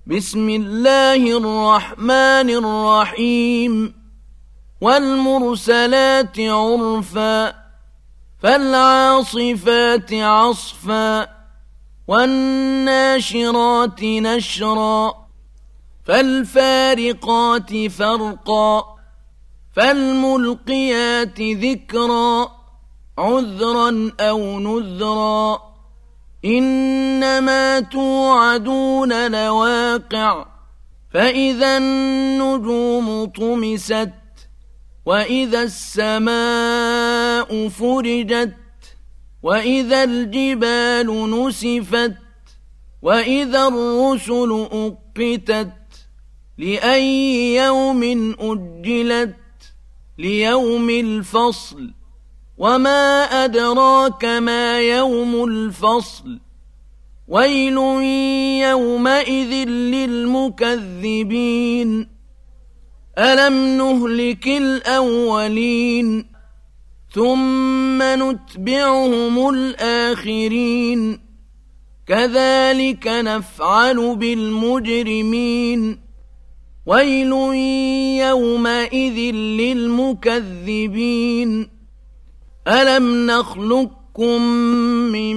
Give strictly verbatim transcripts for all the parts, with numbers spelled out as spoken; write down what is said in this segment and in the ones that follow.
بسم الله الرحمن الرحيم والمرسلات عرفا فالعاصفات عصفا والناشرات نشرا فالفارقات فرقا فالملقيات ذكرا عذرا أو نذرا إنما توعدون لواقع فإذا النجوم طمست وإذا السماء فرجت وإذا الجبال نسفت وإذا الرسل أقتت لأي يوم أجلت ليوم الفصل وما أدراك ما يوم الفصل ويل يومئذ للمكذبين ألم نهلك الأولين ثم نتبعهم الآخرين كذلك نفعل بالمجرمين ويل يومئذ للمكذبين ألم نخلقكم من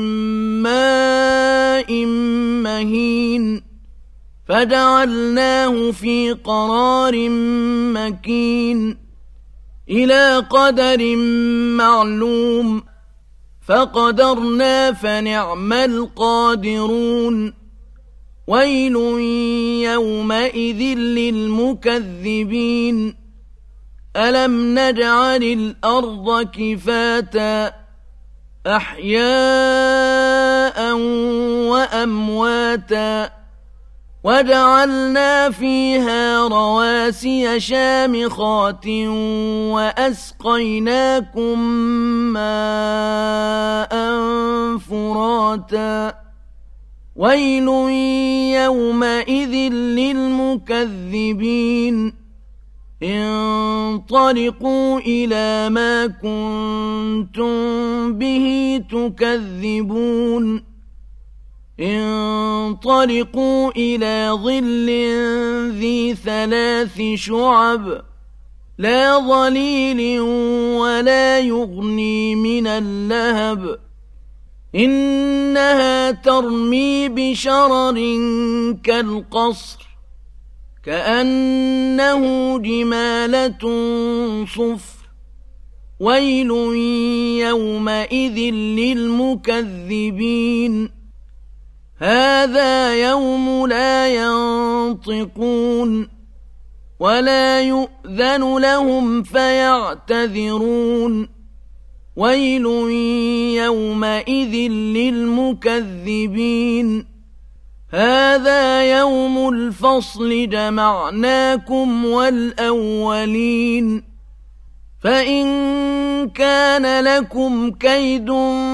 ماء مهين فجعلناه في قرار مكين إلى قدر معلوم فقدرنا فنعم القادرون ويل يومئذ للمكذبين ألم نجعل الأرض كفاتا أحياء وأمواتا وجعلنا فيها رواسي شامخات وأسقيناكم ماء فراتا ويل يومئذ للمكذبين انطلقوا إلى ما كنتم به تكذبون انطلقوا إلى ظل ذي ثلاث شعب لا ظليل ولا يغني من اللهب إنها ترمي بشرر كالقصر كأنه جمالة صفر ويل يومئذ للمكذبين هذا يوم لا ينطقون ولا يؤذن لهم فيعتذرون ويل يومئذ للمكذبين هذا يوم الفصل جمعناكم والأولين فإن كان لكم كيد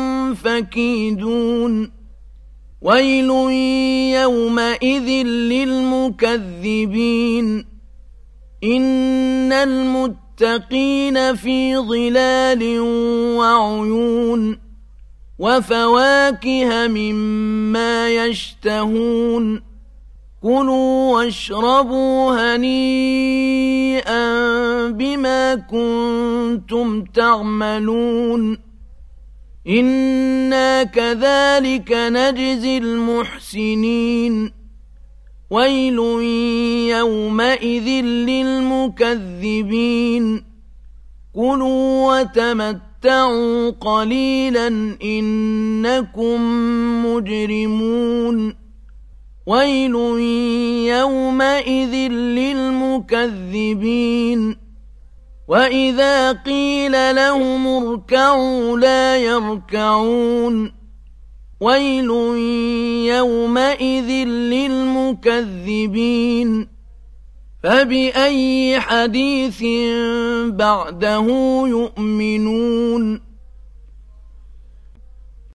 فكيدون ويل يومئذ للمكذبين إن المتقين في ظلال وعيون وفواكه مما يشتهون كلوا واشربوا هنيئا بما كنتم تعملون إنا كذلك نجزي المحسنين ويل يومئذ للمكذبين كلوا وتمتعوا قليلا إنكم مجرمون ويل يومئذ للمكذبين وإذا قيل لهم اركعوا لا يركعون ويل يومئذ للمكذبين فبأي حديث بعده يؤمنون